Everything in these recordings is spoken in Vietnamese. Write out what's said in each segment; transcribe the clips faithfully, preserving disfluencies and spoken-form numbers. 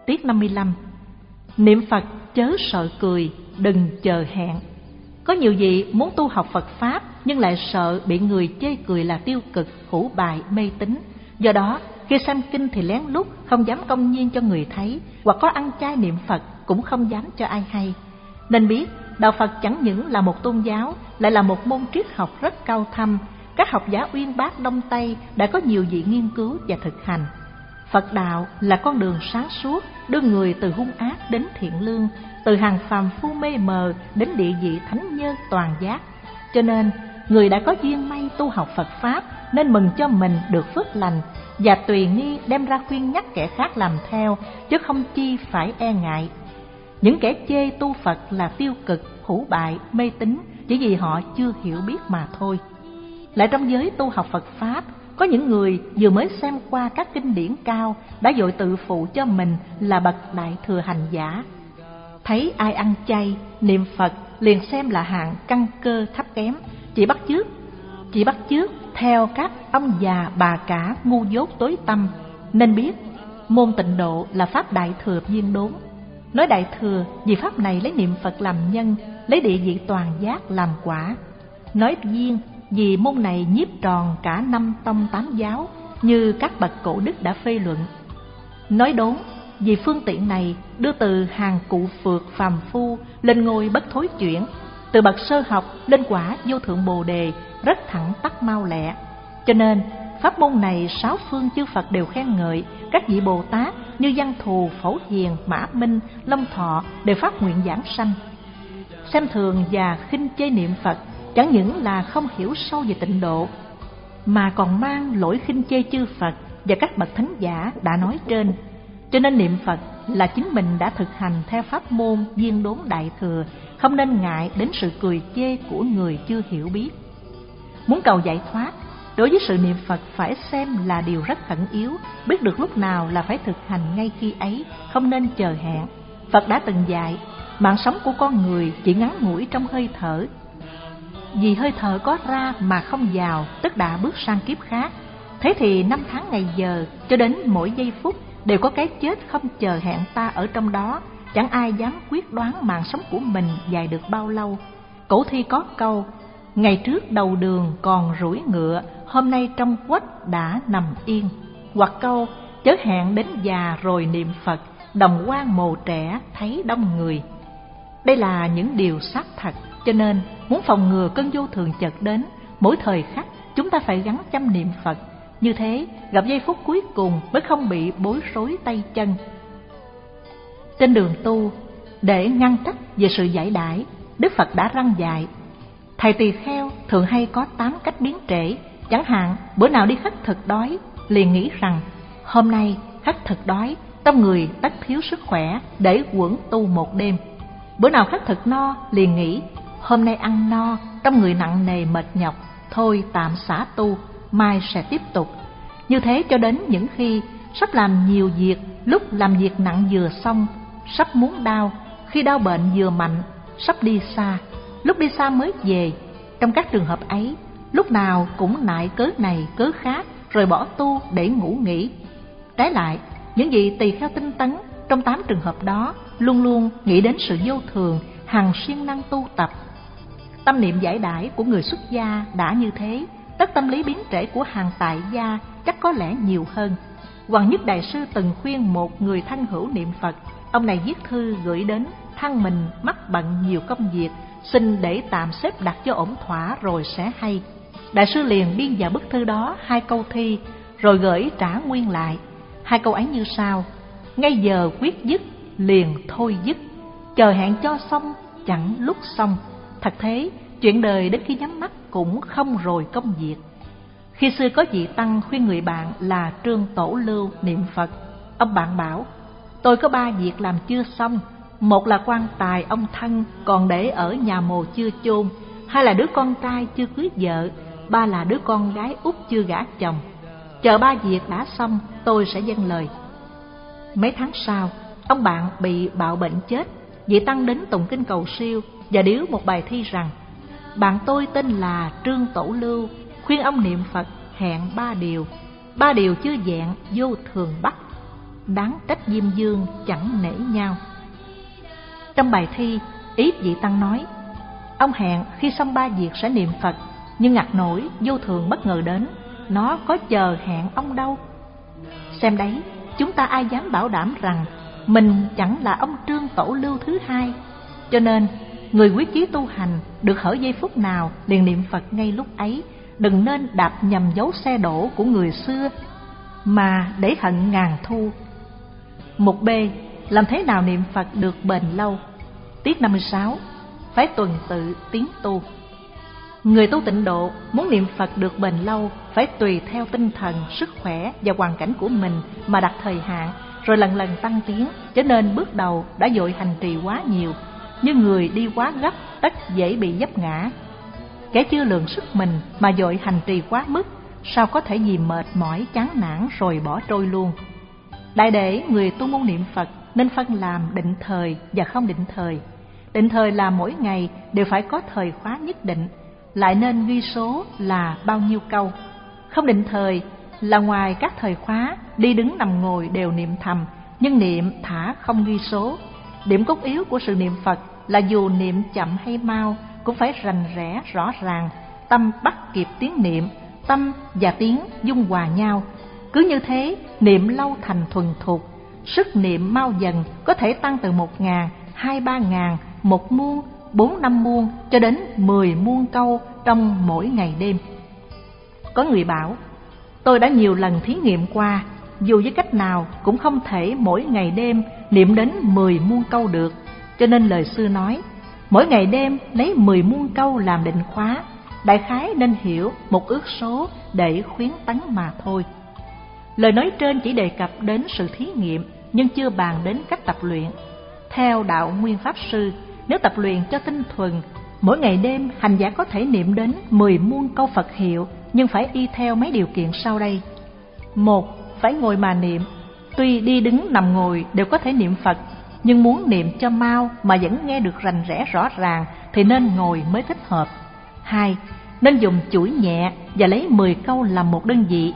Tiết năm mươi lăm. Niệm Phật chớ sợ cười, đừng chờ hẹn. Có nhiều vị muốn tu học Phật Pháp nhưng lại sợ bị người chê cười là tiêu cực, hủ bại, mê tín. Do đó, khi xem kinh thì lén lút, không dám công nhiên cho người thấy, hoặc có ăn chay niệm Phật cũng không dám cho ai hay. Nên biết, Đạo Phật chẳng những là một tôn giáo, lại là một môn triết học rất cao thâm. Các học giả uyên bác Đông Tây đã có nhiều vị nghiên cứu và thực hành. Phật đạo là con đường sáng suốt, đưa người từ hung ác đến thiện lương, từ hàng phàm phu mê mờ đến địa vị thánh nhân toàn giác. Cho nên, người đã có duyên may tu học Phật Pháp nên mừng cho mình được phước lành, và tùy nghi đem ra khuyên nhắc kẻ khác làm theo, chứ không chi phải e ngại. Những kẻ chê tu Phật là tiêu cực, hủ bại, mê tín chỉ vì họ chưa hiểu biết mà thôi. Lại trong giới tu học Phật Pháp, có những người vừa mới xem qua các kinh điển cao đã vội tự phụ cho mình là bậc đại thừa hành giả. Thấy ai ăn chay, niệm Phật liền xem là hạng căn cơ thấp kém, chỉ bắt chước, chỉ bắt chước theo các ông già bà cả ngu dốt tối tăm. Nên biết, môn Tịnh Độ là pháp đại thừa viên đốn. Nói đại thừa vì pháp này lấy niệm Phật làm nhân, lấy địa vị toàn giác làm quả. Nói viên vì môn này nhiếp tròn cả năm tông tám giáo, như các bậc cổ đức đã phê luận. Nói đốn vì phương tiện này đưa từ hàng cụ phượt phàm phu lên ngôi bất thối chuyển, từ bậc sơ học lên quả vô thượng bồ đề, rất thẳng tắc mau lẹ. Cho nên pháp môn này sáu phương chư Phật đều khen ngợi, các vị Bồ Tát như Văn Thù, Phổ Hiền, Mã Minh, Long Thọ đều phát nguyện giảng sanh. Xem thường và khinh chê niệm Phật chẳng những là không hiểu sâu về tịnh độ, mà còn mang lỗi khinh chê chư Phật và các bậc thánh giả đã nói trên. Cho nên niệm Phật là chính mình đã thực hành theo pháp môn viên đốn đại thừa, không nên ngại đến sự cười chê của người chưa hiểu biết. Muốn cầu giải thoát, đối với sự niệm Phật phải xem là điều rất khẩn yếu, biết được lúc nào là phải thực hành ngay khi ấy, không nên chờ hẹn. Phật đã từng dạy, mạng sống của con người chỉ ngắn ngủi trong hơi thở. Vì hơi thở có ra mà không vào, tức đã bước sang kiếp khác. Thế thì năm tháng ngày giờ cho đến mỗi giây phút đều có cái chết không chờ hẹn ta ở trong đó. Chẳng ai dám quyết đoán mạng sống của mình dài được bao lâu. Cổ thi có câu: ngày trước đầu đường còn rủi ngựa, hôm nay trong quách đã nằm yên. Hoặc câu: chớ hẹn đến già rồi niệm Phật, đồng quan mồ trẻ thấy đông người. Đây là những điều xác thật, cho nên muốn phòng ngừa cơn vô thường chợt đến, mỗi thời khắc chúng ta phải gắng chăm niệm Phật. Như thế, gặp giây phút cuối cùng mới không bị bối rối tay chân. Trên đường tu, để ngăn cách về sự giải đãi, Đức Phật đã răn dạy. Thầy tỳ kheo thường hay có tám cách biến trễ. Chẳng hạn, bữa nào đi khất thực đói, liền nghĩ rằng hôm nay khất thực đói, trong người tất thiếu sức khỏe để quẩn tu một đêm. Bữa nào khất thực no, liền nghĩ hôm nay ăn no, trong người nặng nề mệt nhọc, thôi tạm xả tu, mai sẽ tiếp tục. Như thế cho đến những khi sắp làm nhiều việc, lúc làm việc nặng vừa xong, sắp muốn đau, khi đau bệnh vừa mạnh, sắp đi xa, lúc đi xa mới về. Trong các trường hợp ấy, lúc nào cũng nại cớ này cớ khác, rồi bỏ tu để ngủ nghỉ. Trái lại, những vị tỳ kheo tinh tấn trong tám trường hợp đó luôn luôn nghĩ đến sự vô thường, hằng siêng năng tu tập. Tâm niệm giải đãi của người xuất gia đã như thế, tất tâm lý biến trễ của hàng tại gia chắc có lẽ nhiều hơn. Hoàng Nhất Đại Sư từng khuyên một người thân hữu niệm Phật. Ông này viết thư gửi đến, than mình mắc bận nhiều công việc, xin để tạm xếp đặt cho ổn thỏa rồi sẽ hay. Đại sư liền biên vào bức thư đó hai câu thi, rồi gửi trả nguyên lại. Hai câu ấy như sau: ngay giờ quyết dứt, liền thôi dứt, chờ hẹn cho xong, chẳng lúc xong. Thật thế, chuyện đời đến khi nhắm mắt cũng không rồi công việc. Khi xưa có vị tăng khuyên người bạn là Trương Tổ Lưu niệm Phật. Ông bạn bảo: tôi có ba việc làm chưa xong. Một là quan tài ông thân còn để ở nhà mồ chưa chôn, hai là đứa con trai chưa cưới vợ, ba là đứa con gái út chưa gả chồng. Chờ ba việc đã xong, tôi sẽ dâng lời. Mấy tháng sau, ông bạn bị bạo bệnh chết. Vị tăng đến tụng kinh cầu siêu và điếu một bài thi rằng: bạn tôi tên là Trương Tổ Lưu, khuyên ông niệm Phật hẹn ba điều, ba điều chưa vẹn vô thường bắt. đáng trách Diêm Dương chẳng nể nhau. Trong bài thi, ý vị tăng nói: ông hẹn khi xong ba việc sẽ niệm Phật, nhưng ngặt nổi vô thường bất ngờ đến, nó có chờ hẹn ông đâu. Xem đấy, chúng ta ai dám bảo đảm rằng mình chẳng là ông Trương Tổ Lưu thứ hai. Cho nên người quyết chí tu hành được hở giây phút nào liền niệm Phật ngay lúc ấy, đừng nên đạp nhầm dấu xe đổ của người xưa mà để hận ngàn thu. Mục B. Làm thế nào niệm Phật được bền lâu? Tiết năm mươi sáu. Phải tuần tự tiến tu. Người tu tịnh độ muốn niệm Phật được bền lâu phải tùy theo tinh thần, sức khỏe và hoàn cảnh của mình mà đặt thời hạn, rồi lần lần tăng tiến. Cho nên bước đầu đã vội hành trì quá nhiều, như người đi quá gấp tất dễ bị vấp ngã. Kẻ chưa lượng sức mình mà vội hành trì quá mức, sao có thể vì mệt mỏi chán nản rồi bỏ trôi luôn. Đại để người tu môn niệm Phật nên phân làm định thời và không định thời. Định thời là mỗi ngày đều phải có thời khóa nhất định, lại nên ghi số là bao nhiêu câu. Không định thời là ngoài các thời khóa, đi đứng nằm ngồi đều niệm thầm, nhưng niệm thả không ghi số. Điểm cốt yếu của sự niệm Phật là dù niệm chậm hay mau cũng phải rành rẽ rõ ràng, tâm bắt kịp tiếng niệm, tâm và tiếng dung hòa nhau. Cứ như thế, niệm lâu thành thuần thục. Sức niệm mau dần có thể tăng từ một ngàn, hai ba ngàn, một muôn, bốn năm muôn cho đến mười muôn câu trong mỗi ngày đêm. Có người bảo: tôi đã nhiều lần thí nghiệm qua, dù với cách nào cũng không thể mỗi ngày đêm niệm đến mười muôn câu được. Cho nên lời xưa nói: mỗi ngày đêm lấy mười muôn câu làm định khóa. Đại khái nên hiểu một ước số để khuyến tấn mà thôi. Lời nói trên chỉ đề cập đến sự thí nghiệm, nhưng chưa bàn đến cách tập luyện. Theo đạo Nguyên Pháp Sư, nếu tập luyện cho tinh thuần, mỗi ngày đêm hành giả có thể niệm đến mười muôn câu Phật hiệu, nhưng phải y theo mấy điều kiện sau đây. Một, phải ngồi mà niệm. Tuy đi đứng nằm ngồi đều có thể niệm Phật, nhưng muốn niệm cho mau mà vẫn nghe được rành rẽ rõ ràng thì nên ngồi mới thích hợp. Hai, nên dùng chuỗi nhẹ và lấy mười câu làm một đơn vị.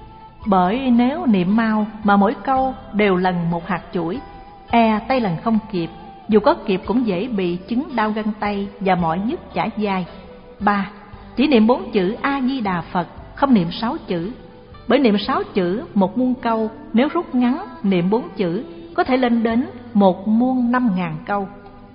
Bởi nếu niệm mau mà mỗi câu đều lần một hạt chuỗi, e tay lần không kịp, dù có kịp cũng dễ bị chứng đau gân tay và mỏi nhức chả vai. Ba, chỉ niệm bốn chữ A Di Đà Phật, không niệm sáu chữ. Bởi niệm sáu chữ một muôn câu, nếu rút ngắn niệm bốn chữ có thể lên đến một muôn năm ngàn câu.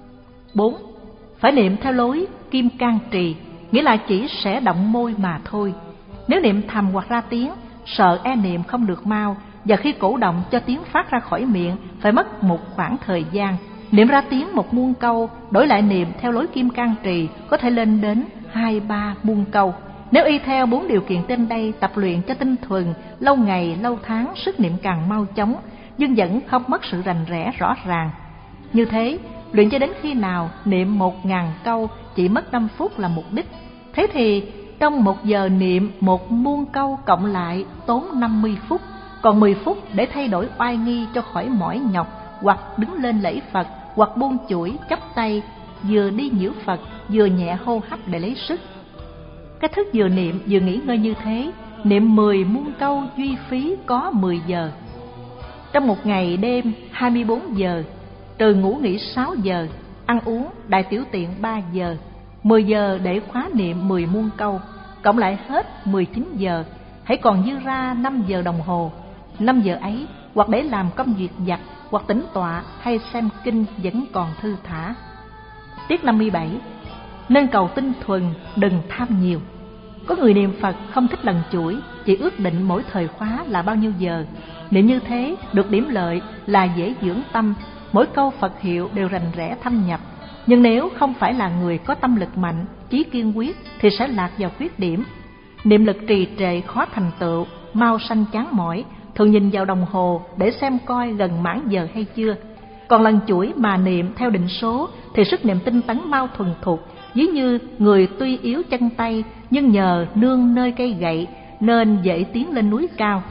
Bốn, phải niệm theo lối kim cang trì, nghĩa là chỉ sẽ động môi mà thôi. Nếu niệm thầm hoặc ra tiếng, sợ e niệm không được mau, và khi cổ động cho tiếng phát ra khỏi miệng phải mất một khoảng thời gian. Niệm ra tiếng một muôn câu, đổi lại niệm theo lối kim cang trì có thể lên đến hai ba muôn câu. Nếu y theo bốn điều kiện trên đây tập luyện cho tinh thuần, lâu ngày lâu tháng sức niệm càng mau chóng, nhưng vẫn không mất sự rành rẽ rõ ràng. Như thế, luyện cho đến khi nào niệm một ngàn câu chỉ mất năm phút là mục đích. Thế thì trong một giờ niệm một muôn câu cộng lại tốn năm mươi phút, còn mười phút để thay đổi oai nghi cho khỏi mỏi nhọc, hoặc đứng lên lễ Phật, hoặc buông chuỗi chắp tay, vừa đi nhiễu Phật vừa nhẹ hô hấp để lấy sức. Cách thức vừa niệm vừa nghỉ ngơi như thế, niệm mười muôn câu duy phí có mười giờ. Trong một ngày đêm hai mươi bốn giờ, trừ ngủ nghỉ sáu giờ, ăn uống đại tiểu tiện ba giờ, mười giờ để khóa niệm mười muôn câu, cộng lại hết mười chín giờ, hãy còn dư ra năm giờ đồng hồ. Năm giờ ấy hoặc để làm công việc vặt, hoặc tĩnh tọa hay xem kinh vẫn còn thư thả. Tiết năm mươi bảy. Nên cầu tinh thuần, đừng tham nhiều. Có người niệm Phật không thích lần chuỗi, chỉ ước định mỗi thời khóa là bao nhiêu giờ. Niệm như thế được điểm lợi là dễ dưỡng tâm, mỗi câu Phật hiệu đều rành rẽ thâm nhập. Nhưng nếu không phải là người có tâm lực mạnh, chí kiên quyết thì sẽ lạc vào khuyết điểm. Niệm lực trì trệ khó thành tựu, mau sanh chán mỏi, thường nhìn vào đồng hồ để xem coi gần mãn giờ hay chưa. Còn lần chuỗi mà niệm theo định số thì sức niệm tinh tấn mau thuần thục, ví như người tuy yếu chân tay nhưng nhờ nương nơi cây gậy nên dễ tiến lên núi cao.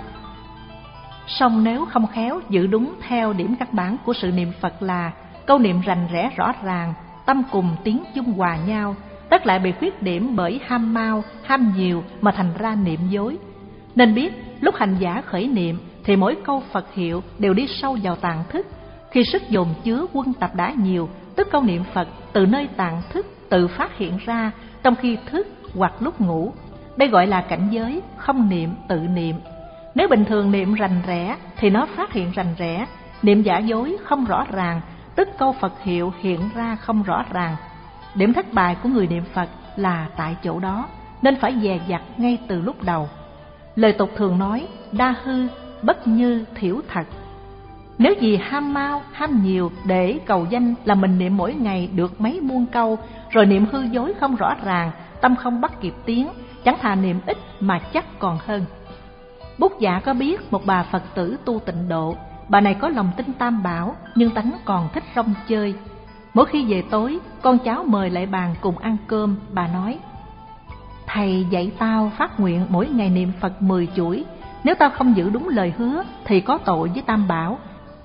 Song nếu không khéo giữ đúng theo điểm căn bản của sự niệm Phật là câu niệm rành rẽ rõ ràng, tâm cùng tiếng chung hòa nhau, tất lại bị khuyết điểm bởi ham mau, ham nhiều mà thành ra niệm dối. Nên biết lúc hành giả khởi niệm thì mỗi câu Phật hiệu đều đi sâu vào tạng thức. Khi sức dồn chứa quân tập đã nhiều, tức câu niệm Phật từ nơi tạng thức tự phát hiện ra trong khi thức hoặc lúc ngủ. Đây gọi là cảnh giới không niệm tự niệm. Nếu bình thường niệm rành rẽ thì nó phát hiện rành rẽ, niệm giả dối không rõ ràng, tức câu Phật hiệu hiện ra không rõ ràng. Điểm thất bại của người niệm Phật là tại chỗ đó, nên phải dè dặt ngay từ lúc đầu. Lời tục thường nói, đa hư, bất như, thiểu thật. Nếu vì ham mau, ham nhiều để cầu danh là mình niệm mỗi ngày được mấy muôn câu, rồi niệm hư dối không rõ ràng, tâm không bắt kịp tiếng, chẳng thà niệm ít mà chắc còn hơn. Bút Dạ có biết một bà Phật tử tu tịnh độ. Bà này có lòng tin Tam Bảo, nhưng tánh còn thích rong chơi. Mỗi khi về tối, con cháu mời lại bàn cùng ăn cơm, bà nói: thầy dạy tao phát nguyện mỗi ngày niệm Phật mười chuỗi, nếu tao không giữ đúng lời hứa thì có tội với Tam Bảo.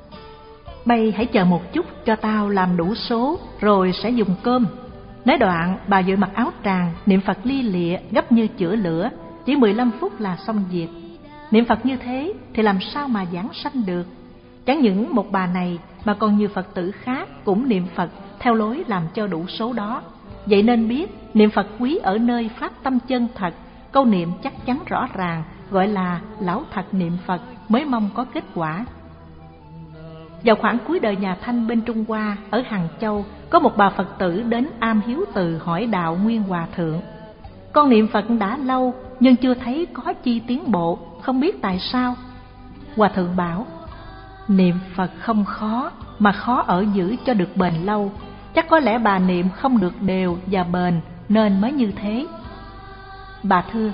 Bây hãy chờ một chút cho tao làm đủ số rồi sẽ dùng cơm. Nói đoạn, bà vội mặc áo tràng, niệm Phật lia lịa gấp như chữa lửa, chỉ mười lăm phút là xong việc. Niệm Phật như thế thì làm sao mà giảng sanh được? Chẳng những một bà này mà còn nhiều Phật tử khác cũng niệm Phật theo lối làm cho đủ số đó. Vậy nên biết niệm Phật quý ở nơi phát tâm chân thật, câu niệm chắc chắn rõ ràng, gọi là lão thật niệm Phật mới mong có kết quả. Vào khoảng cuối đời nhà Thanh bên Trung Hoa, ở Hàng Châu, có một bà Phật tử đến Am Hiếu Từ hỏi đạo Nguyên Hòa Thượng: con niệm Phật đã lâu nhưng chưa thấy có chi tiến bộ, không biết tại sao. Hòa Thượng bảo: niệm Phật không khó, mà khó ở giữ cho được bền lâu. Chắc có lẽ bà niệm không được đều và bền nên mới như thế. Bà thưa: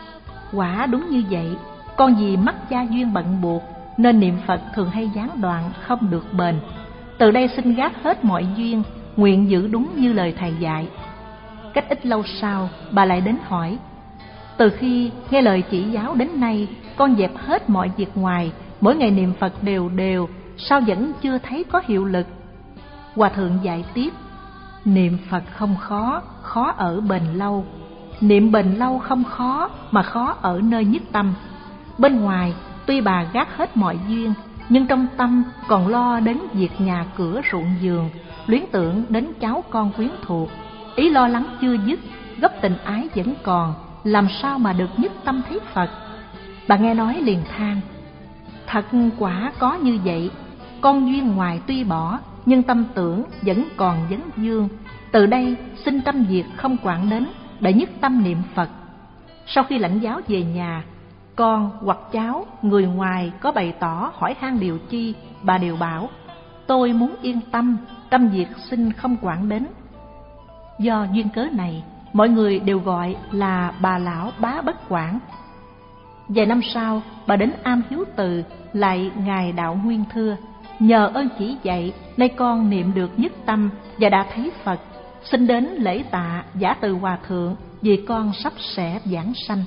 quả đúng như vậy, con vì mắc gia duyên bận buộc nên niệm Phật thường hay gián đoạn, không được bền. Từ đây xin gác hết mọi duyên, nguyện giữ đúng như lời thầy dạy. Cách ít lâu sau, bà lại đến hỏi: từ khi nghe lời chỉ giáo đến nay, con dẹp hết mọi việc ngoài, mỗi ngày niệm Phật đều đều, sao vẫn chưa thấy có hiệu lực? Hòa Thượng dạy tiếp: niệm Phật không khó, khó ở bền lâu. Niệm bền lâu không khó, mà khó ở nơi nhất tâm. Bên ngoài tuy bà gác hết mọi duyên, nhưng trong tâm còn lo đến việc nhà cửa ruộng vườn, luyến tưởng đến cháu con quyến thuộc. Ý lo lắng chưa dứt, gốc tình ái vẫn còn, làm sao mà được nhất tâm thấy Phật? Bà nghe nói liền than: thật quả có như vậy, con duyên ngoài tuy bỏ, nhưng tâm tưởng vẫn còn vấn vương. Từ đây xin tâm việc không quản đến, để nhất tâm niệm Phật. Sau khi lãnh giáo về nhà, con hoặc cháu người ngoài có bày tỏ hỏi han điều chi, bà đều bảo: tôi muốn yên tâm, tâm việc xin không quản đến. Do duyên cớ này, mọi người đều gọi là bà lão Bá Bất Quản. Vài năm sau, bà đến Am Hiếu Từ lại ngài đạo Nguyên thưa: nhờ ơn chỉ dạy, nay con niệm được nhất tâm và đã thấy Phật, xin đến lễ tạ giả từ Hòa Thượng vì con sắp sẽ giảng sanh.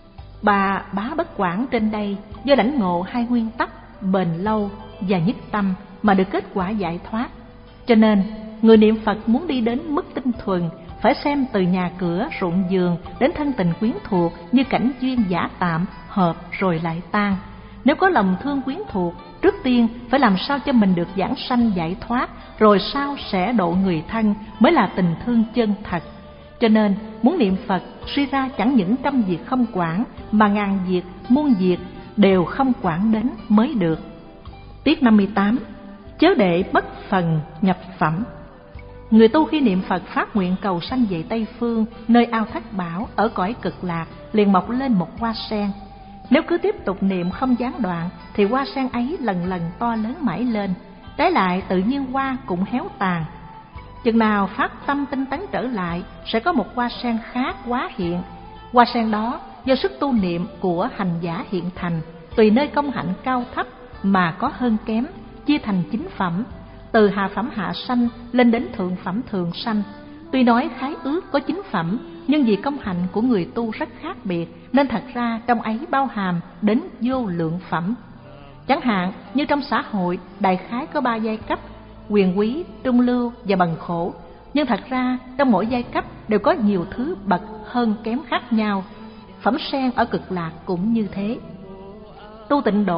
Bà Bá Bất Quản trên đây do lãnh ngộ hai nguyên tắc bền lâu và nhất tâm mà được kết quả giải thoát. Cho nên người niệm Phật muốn đi đến mức tinh thuần, phải xem từ nhà cửa ruộng vườn đến thân tình quyến thuộc như cảnh duyên giả tạm, hợp rồi lại tan. Nếu có lòng thương quyến thuộc, trước tiên phải làm sao cho mình được giảng sanh giải thoát, rồi sau sẽ độ người thân mới là tình thương chân thật. Cho nên muốn niệm Phật suy ra chẳng những trăm việc không quản, mà ngàn việc, muôn việc đều không quản đến mới được. Tiết năm mươi tám. Chớ để mất phần nhập phẩm. Người tu khi niệm Phật phát nguyện cầu sanh về Tây Phương, nơi ao Thất Bảo ở cõi Cực Lạc, liền mọc lên một hoa sen. Nếu cứ tiếp tục niệm không gián đoạn thì hoa sen ấy lần lần to lớn mãi lên, trái lại tự nhiên hoa cũng héo tàn. Chừng nào phát tâm tinh tấn trở lại, sẽ có một hoa sen khác hóa hiện. Hoa sen đó do sức tu niệm của hành giả hiện thành, tùy nơi công hạnh cao thấp mà có hơn kém, chia thành chín phẩm, từ hạ phẩm hạ sanh lên đến thượng phẩm thường sanh. Tuy nói khái ước có chín phẩm, nhưng vì công hạnh của người tu rất khác biệt, nên thật ra trong ấy bao hàm đến vô lượng phẩm. Chẳng hạn như trong xã hội, đại khái có ba giai cấp: quyền quý, trung lưu và bần khổ. Nhưng thật ra trong mỗi giai cấp đều có nhiều thứ bậc hơn kém khác nhau. Phẩm sen ở Cực Lạc cũng như thế. Tu tịnh độ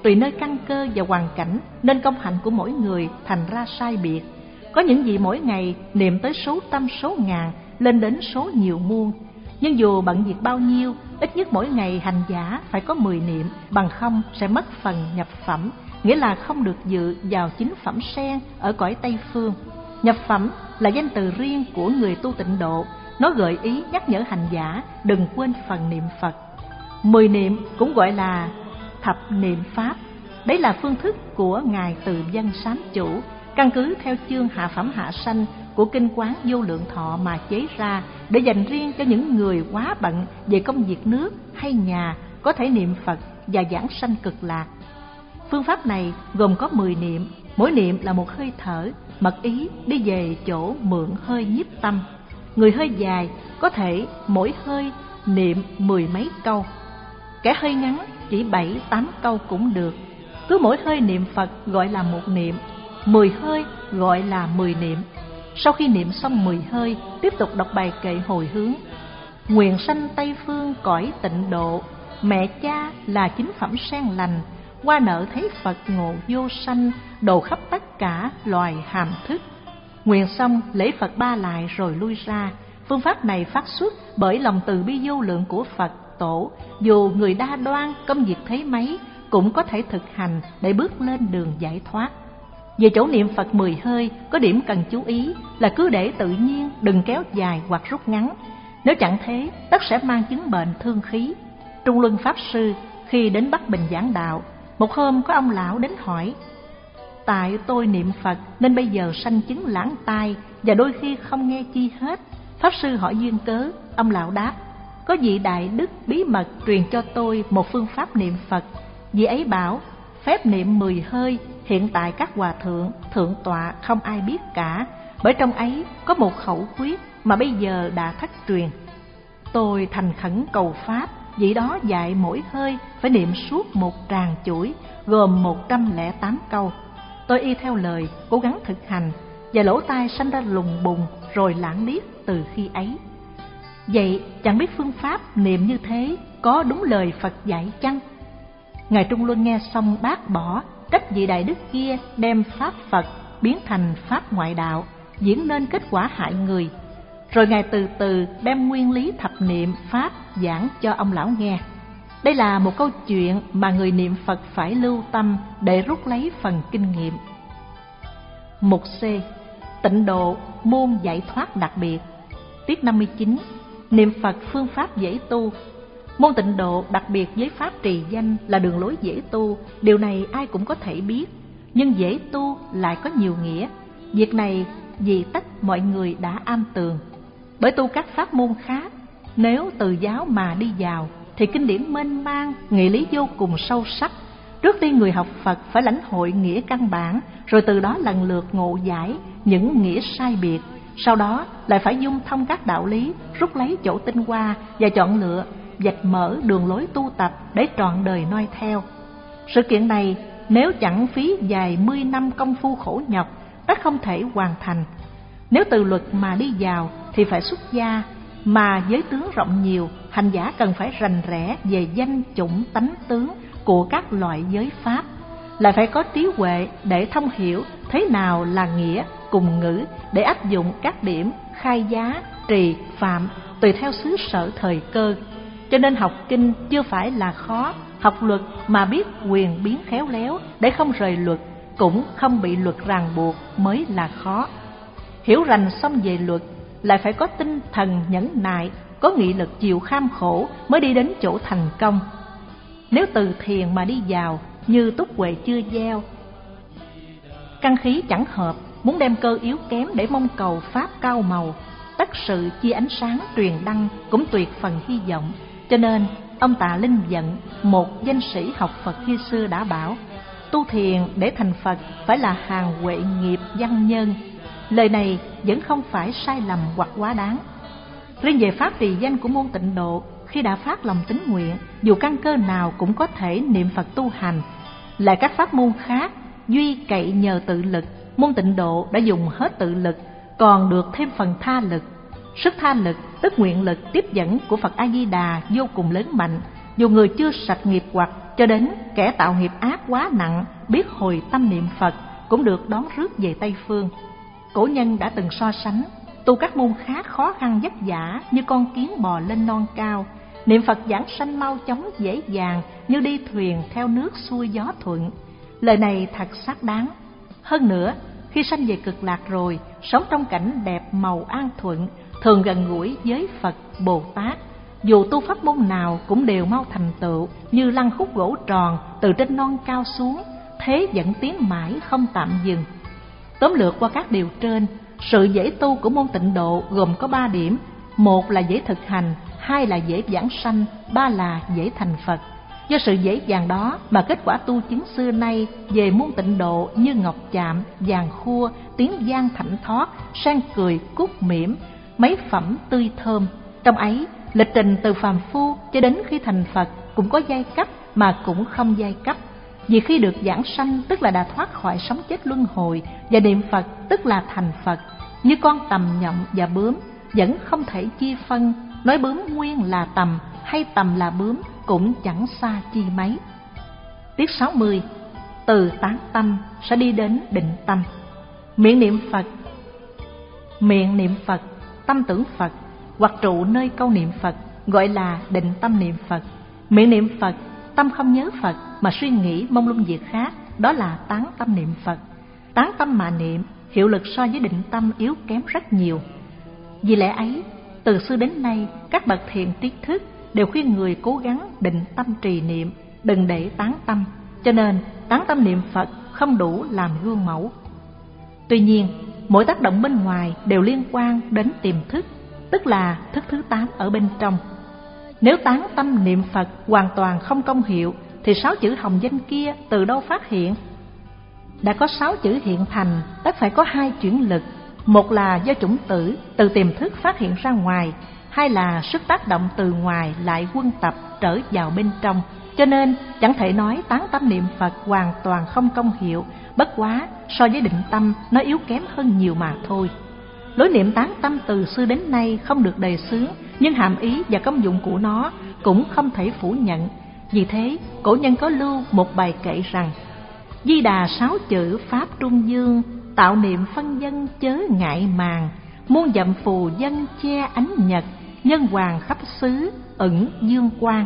tùy nơi căn cơ và hoàn cảnh nên công hạnh của mỗi người thành ra sai biệt. Có những vị mỗi ngày niệm tới số trăm số ngàn, lên đến số nhiều muôn. Nhưng dù bận việc bao nhiêu, ít nhất mỗi ngày hành giả phải có mười niệm, bằng không sẽ mất phần nhập phẩm, nghĩa là không được dự vào chính phẩm sen ở cõi Tây Phương. Nhập phẩm là danh từ riêng của người tu tịnh độ, nó gợi ý nhắc nhở hành giả đừng quên phần niệm Phật. Mười niệm cũng gọi là thập niệm Pháp. Đấy là phương thức của Ngài Từ Dân Sám Chủ, căn cứ theo chương hạ phẩm hạ sanh của Kinh Quán Vô Lượng Thọ mà chế ra, để dành riêng cho những người quá bận về công việc nước hay nhà có thể niệm Phật và giảng sanh cực lạc. Phương pháp này gồm có mười niệm, mỗi niệm là một hơi thở, mật ý đi về chỗ mượn hơi nhiếp tâm. Người hơi dài có thể mỗi hơi niệm mười mấy câu, kẻ hơi ngắn chỉ bảy tám câu cũng được. Cứ mỗi hơi niệm Phật gọi là một niệm, mười hơi gọi là mười niệm. Sau khi niệm xong mười hơi, tiếp tục đọc bài kệ hồi hướng: nguyện sanh Tây Phương cõi tịnh độ, mẹ cha là chính phẩm sen lành, qua nợ thấy Phật ngộ vô sanh, độ khắp tất cả loài hàm thức. Nguyện xong lễ Phật ba lại rồi lui ra. Phương pháp này phát xuất bởi lòng từ bi vô lượng của Phật Tổ, dù người đa đoan công việc thế mấy cũng có thể thực hành để bước lên đường giải thoát. Về chỗ niệm Phật mười hơi, có điểm cần chú ý là cứ để tự nhiên, đừng kéo dài hoặc rút ngắn. Nếu chẳng thế, tất sẽ mang chứng bệnh thương khí. Trung Luân Pháp Sư khi đến Bắc Bình giảng đạo, một hôm có ông lão đến hỏi: tại tôi niệm Phật nên bây giờ sanh chứng lãng tai và đôi khi không nghe chi hết. Pháp Sư hỏi duyên cớ, ông lão đáp: có vị đại đức bí mật truyền cho tôi một phương pháp niệm Phật. Vị ấy bảo phép niệm mười hơi hiện tại các hòa thượng, thượng tọa không ai biết cả, bởi trong ấy có một khẩu quyết mà bây giờ đã thất truyền. Tôi thành khẩn cầu pháp, vị đó dạy mỗi hơi phải niệm suốt một tràng chuỗi gồm một trăm lẻ tám câu. Tôi y theo lời, cố gắng thực hành, và lỗ tai sanh ra lùng bùng rồi lãng điếc từ khi ấy. Vậy chẳng biết phương pháp niệm như thế có đúng lời Phật dạy chăng? Ngài Trung Luân nghe xong bác bỏ, trách vị đại đức kia đem pháp Phật biến thành pháp ngoại đạo, diễn nên kết quả hại người. Rồi Ngài từ từ đem nguyên lý thập niệm pháp giảng cho ông lão nghe. Đây là một câu chuyện mà người niệm Phật phải lưu tâm để rút lấy phần kinh nghiệm. Mục C. Tịnh độ môn giải thoát đặc biệt. Tiết năm mươi chín. Niệm Phật phương pháp dễ tu. Môn tịnh độ đặc biệt với pháp trì danh là đường lối dễ tu. Điều này ai cũng có thể biết, nhưng dễ tu lại có nhiều nghĩa. Việc này vì tất mọi người đã am tường. Bởi tu các pháp môn khác, nếu từ giáo mà đi vào thì kinh điển mênh mang, nghĩa lý vô cùng sâu sắc. Trước tiên người học Phật phải lãnh hội nghĩa căn bản, rồi từ đó lần lượt ngộ giải những nghĩa sai biệt. Sau đó lại phải dung thông các đạo lý, rút lấy chỗ tinh hoa và chọn lựa, vạch mở đường lối tu tập để trọn đời noi theo. Sự kiện này nếu chẳng phí vài mươi năm công phu khổ nhọc, tất không thể hoàn thành. Nếu từ luật mà đi vào thì phải xuất gia, mà giới tướng rộng nhiều, hành giả cần phải rành rẽ về danh chủng tánh tướng của các loại giới pháp, lại phải có trí huệ để thông hiểu thế nào là nghĩa cùng ngữ, để áp dụng các điểm khai giá, trì, phạm tùy theo xứ sở thời cơ. Cho nên học kinh chưa phải là khó, học luật mà biết quyền biến khéo léo để không rời luật, cũng không bị luật ràng buộc mới là khó. Hiểu rành xong về luật, lại phải có tinh thần nhẫn nại, có nghị lực chịu kham khổ mới đi đến chỗ thành công. Nếu từ thiền mà đi vào, như túc huệ chưa gieo, căn khí chẳng hợp, muốn đem cơ yếu kém để mong cầu pháp cao màu, tất sự chia ánh sáng truyền đăng cũng tuyệt phần hy vọng. Cho nên ông Tạ Linh Vận, một danh sĩ học Phật khi xưa đã bảo: tu thiền để thành Phật phải là hàng huệ nghiệp văn nhân. Lời này vẫn không phải sai lầm hoặc quá đáng. Riêng về pháp trì danh của môn tịnh độ, khi đã phát lòng tín nguyện, dù căn cơ nào cũng có thể niệm Phật tu hành. Lại các pháp môn khác duy cậy nhờ tự lực, môn tịnh độ đã dùng hết tự lực, còn được thêm phần tha lực. Sức tha lực tức nguyện lực tiếp dẫn của Phật A Di Đà vô cùng lớn mạnh. Dù người chưa sạch nghiệp hoặc cho đến kẻ tạo nghiệp ác quá nặng biết hồi tâm niệm Phật cũng được đón rước về Tây Phương. Cổ nhân đã từng so sánh, tu các môn khác khó khăn vất vả như con kiến bò lên non cao, niệm Phật giảng sanh mau chóng dễ dàng như đi thuyền theo nước xuôi gió thuận. Lời này thật xác đáng. Hơn nữa, khi sanh về cực lạc rồi, sống trong cảnh đẹp màu an thuận, thường gần gũi với Phật, Bồ Tát, dù tu pháp môn nào cũng đều mau thành tựu, như lăn khúc gỗ tròn từ trên non cao xuống, thế dẫn tiến mãi không tạm dừng. Tóm lược qua các điều trên, sự dễ tu của môn Tịnh Độ gồm có ba điểm: một là dễ thực hành, hai là dễ giảng sanh, ba là dễ thành Phật. Do sự dễ dàng đó mà kết quả tu chứng xưa nay về môn Tịnh Độ như ngọc chạm, vàng khua, tiếng vang thảnh thót, sang cười cúc mỉm, mấy phẩm tươi thơm. Trong ấy, lịch trình từ phàm phu cho đến khi thành Phật cũng có giai cấp mà cũng không giai cấp. Vì khi được giảng sanh tức là đã thoát khỏi sống chết luân hồi, và niệm Phật tức là thành Phật. Như con tầm nhộng và bướm vẫn không thể chia phân, nói bướm nguyên là tầm hay tầm là bướm cũng chẳng xa chi mấy. Tiết sáu mươi. Từ tán tâm sẽ đi đến định tâm. Miệng niệm Phật, miệng niệm Phật, tâm tưởng Phật, hoặc trụ nơi câu niệm Phật gọi là định tâm niệm Phật. Miệng niệm Phật, tâm không nhớ Phật mà suy nghĩ mông lung việc khác, đó là tán tâm niệm Phật. Tán tâm mà niệm, hiệu lực so với định tâm yếu kém rất nhiều. Vì lẽ ấy, từ xưa đến nay, các bậc thiền triết thức đều khuyên người cố gắng định tâm trì niệm, đừng để tán tâm. Cho nên, tán tâm niệm Phật không đủ làm gương mẫu. Tuy nhiên, mỗi tác động bên ngoài đều liên quan đến tiềm thức, tức là thức thứ tám ở bên trong. Nếu tán tâm niệm Phật hoàn toàn không công hiệu, thì sáu chữ hồng danh kia từ đâu phát hiện? Đã có sáu chữ hiện thành, tất phải có hai chuyển lực. Một là do chủng tử từ tiềm thức phát hiện ra ngoài, hai là sức tác động từ ngoài lại quân tập trở vào bên trong. Cho nên chẳng thể nói tán tâm niệm Phật hoàn toàn không công hiệu, bất quá so với định tâm nó yếu kém hơn nhiều mà thôi. Lối niệm tán tâm từ xưa đến nay không được đề xướng, nhưng hàm ý và công dụng của nó cũng không thể phủ nhận. Vì thế, cổ nhân có lưu một bài kệ rằng: Di Đà sáu chữ pháp trung dương, tạo niệm phân dân chớ ngại màng, muôn dặm phù dân che ánh nhật, nhân hoàng khắp xứ ẩn dương quang.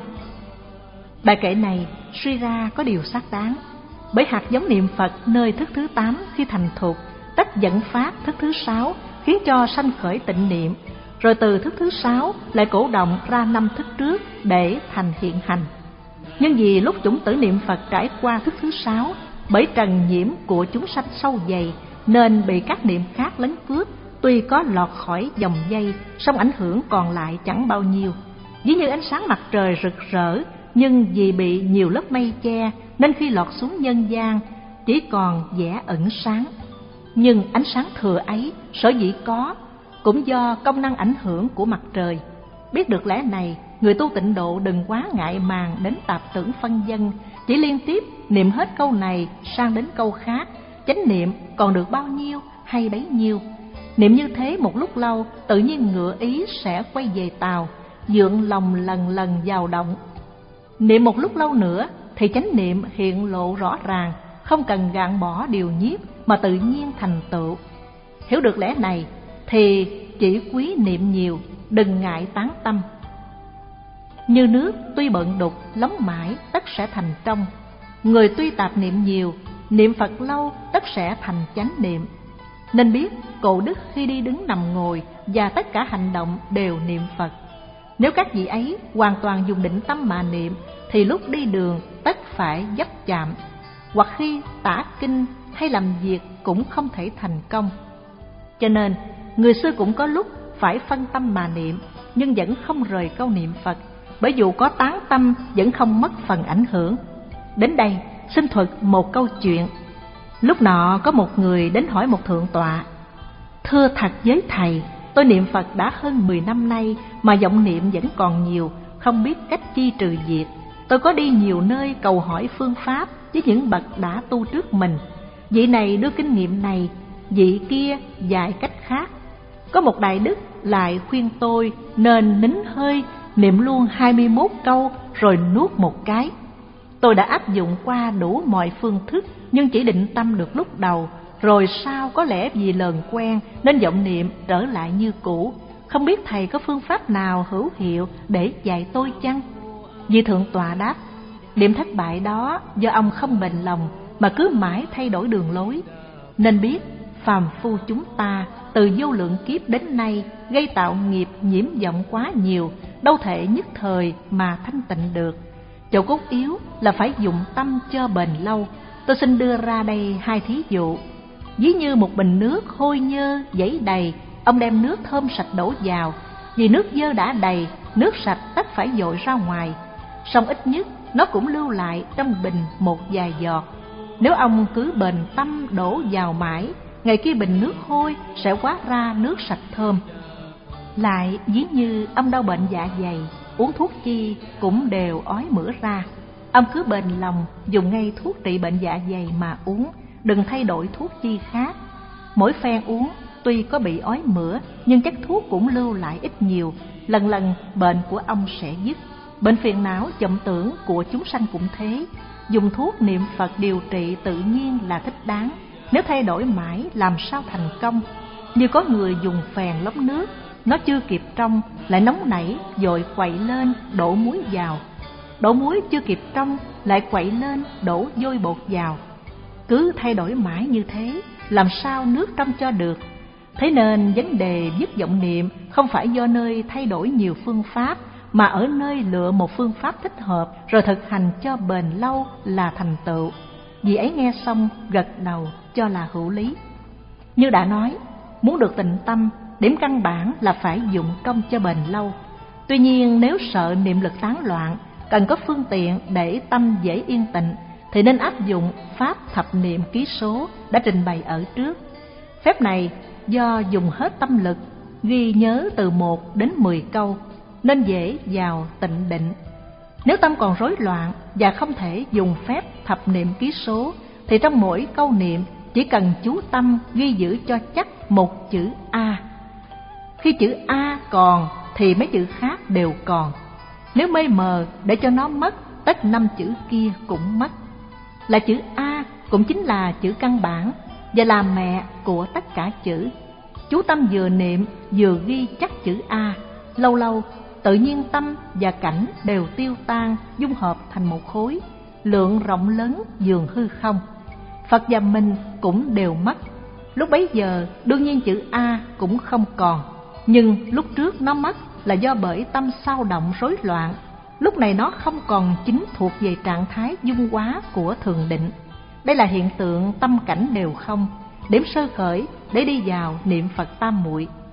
Bài kệ này suy ra có điều xác đáng, bởi hạt giống niệm Phật nơi thức thứ tám khi thành thục tách dẫn phát thức thứ sáu, khiến cho sanh khởi tịnh niệm, rồi từ thức thứ sáu lại cổ động ra năm thức trước để thành hiện hành. Nhưng vì lúc chủng tử niệm Phật trải qua thức thứ sáu, bởi trần nhiễm của chúng sanh sâu dày nên bị các niệm khác lấn cướp, tuy có lọt khỏi dòng dây, song ảnh hưởng còn lại chẳng bao nhiêu. Ví như ánh sáng mặt trời rực rỡ, nhưng vì bị nhiều lớp mây che nên khi lọt xuống nhân gian chỉ còn vẻ ẩn sáng. Nhưng ánh sáng thừa ấy sở dĩ có cũng do công năng ảnh hưởng của mặt trời. Biết được lẽ này, người tu tịnh độ đừng quá ngại màng đến tạp tưởng phân dân, chỉ liên tiếp niệm hết câu này sang đến câu khác, chánh niệm còn được bao nhiêu hay bấy nhiêu. Niệm như thế một lúc lâu, tự nhiên ngựa ý sẽ quay về tàu, dượng lòng lần lần vào động. Niệm một lúc lâu nữa thì chánh niệm hiện lộ rõ ràng, không cần gạn bỏ điều nhiếp mà tự nhiên thành tựu. Hiểu được lẽ này thì chỉ quý niệm nhiều, đừng ngại tán tâm. Như nước tuy bận đục lóng mãi tất sẽ thành trong. Người tuy tạp niệm nhiều, niệm Phật lâu tất sẽ thành chánh niệm. Nên biết Cộ Đức khi đi đứng nằm ngồi và tất cả hành động đều niệm Phật. Nếu các vị ấy hoàn toàn dùng định tâm mà niệm thì lúc đi đường tất phải dấp chạm, hoặc khi tả kinh hay làm việc cũng không thể thành công. Cho nên người xưa cũng có lúc phải phân tâm mà niệm, nhưng vẫn không rời câu niệm Phật, bởi dù có tán tâm vẫn không mất phần ảnh hưởng. Đến đây xin thuật một câu chuyện. Lúc nọ có một người đến hỏi một thượng tọa: Thưa thật với thầy, tôi niệm Phật đã hơn mười năm nay mà vọng niệm vẫn còn nhiều, không biết cách chi trừ diệt. Tôi có đi nhiều nơi cầu hỏi phương pháp với những bậc đã tu trước mình. Vị này đưa kinh nghiệm này, vị kia dạy cách khác. Có một đại đức lại khuyên tôi nên nín hơi, niệm luôn hai mươi mốt câu rồi nuốt một cái. Tôi Tôi đã áp dụng qua đủ mọi phương thức, nhưng chỉ định tâm được lúc đầu, rồi sau có lẽ vì lờn quen nên vọng niệm trở lại như cũ. Không biết thầy có phương pháp nào hữu hiệu để dạy tôi chăng? Vì Thượng tọa đáp: Niệm thất bại đó do ông không bền lòng mà cứ mãi thay đổi đường lối. Nên biết phàm phu chúng ta từ vô lượng kiếp đến nay gây tạo nghiệp nhiễm vọng quá nhiều, đâu thể nhất thời mà thanh tịnh được. Chỗ cốt yếu là phải dụng tâm cho bền lâu. Tôi xin đưa ra đây hai thí dụ. Ví như một bình nước hôi nhơ giấy đầy, ông đem nước thơm sạch đổ vào. Vì nước dơ đã đầy, nước sạch tất phải dội ra ngoài. Song ít nhất nó cũng lưu lại trong bình một vài giọt. Nếu ông cứ bền tâm đổ vào mãi, ngày kia bình nước hôi sẽ hóa ra nước sạch thơm. Lại ví như ông đau bệnh dạ dày, uống thuốc chi cũng đều ói mửa ra. Ông cứ bền lòng dùng ngay thuốc trị bệnh dạ dày mà uống, đừng thay đổi thuốc chi khác. Mỗi phen uống tuy có bị ói mửa, nhưng chất thuốc cũng lưu lại ít nhiều, lần lần bệnh của ông sẽ dứt. Bệnh phiền não chậm tưởng của chúng sanh cũng thế. Dùng thuốc niệm Phật điều trị tự nhiên là thích đáng. Nếu thay đổi mãi làm sao thành công? Như có người dùng phèn lóng nước, nó chưa kịp trong lại nóng nảy dội quậy lên đổ muối vào, đổ muối chưa kịp trong lại quậy lên đổ vôi bột vào. Cứ thay đổi mãi như thế, làm sao nước trong cho được? Thế nên vấn đề dứt vọng niệm không phải do nơi thay đổi nhiều phương pháp, mà ở nơi lựa một phương pháp thích hợp rồi thực hành cho bền lâu là thành tựu. Vì ấy nghe xong gật đầu cho là hữu lý. Như đã nói, muốn được tịnh tâm, điểm căn bản là phải dụng công cho bền lâu. Tuy nhiên nếu sợ niệm lực tán loạn, cần có phương tiện để tâm dễ yên tịnh, thì nên áp dụng pháp thập niệm ký số đã trình bày ở trước. Phép này do dùng hết tâm lực, ghi nhớ từ một đến mười câu, nên dễ vào tịnh định. Nếu tâm còn rối loạn và không thể dùng phép thập niệm ký số, thì trong mỗi câu niệm chỉ cần chú tâm ghi giữ cho chắc một chữ A. Khi chữ A còn thì mấy chữ khác đều còn. Nếu mây mờ để cho nó mất, tất năm chữ kia cũng mất. Là chữ A cũng chính là chữ căn bản và là mẹ của tất cả chữ. Chú tâm vừa niệm vừa ghi chắc chữ A, lâu lâu tự nhiên tâm và cảnh đều tiêu tan, dung hợp thành một khối, lượng rộng lớn dường hư không. Phật và mình cũng đều mất. Lúc bấy giờ đương nhiên chữ A cũng không còn, nhưng lúc trước nó mất là do bởi tâm sao động rối loạn. Lúc này nó không còn chính thuộc về trạng thái dung hóa của thường định. Đây là hiện tượng tâm cảnh đều không, điểm sơ khởi để đi vào niệm Phật tam muội.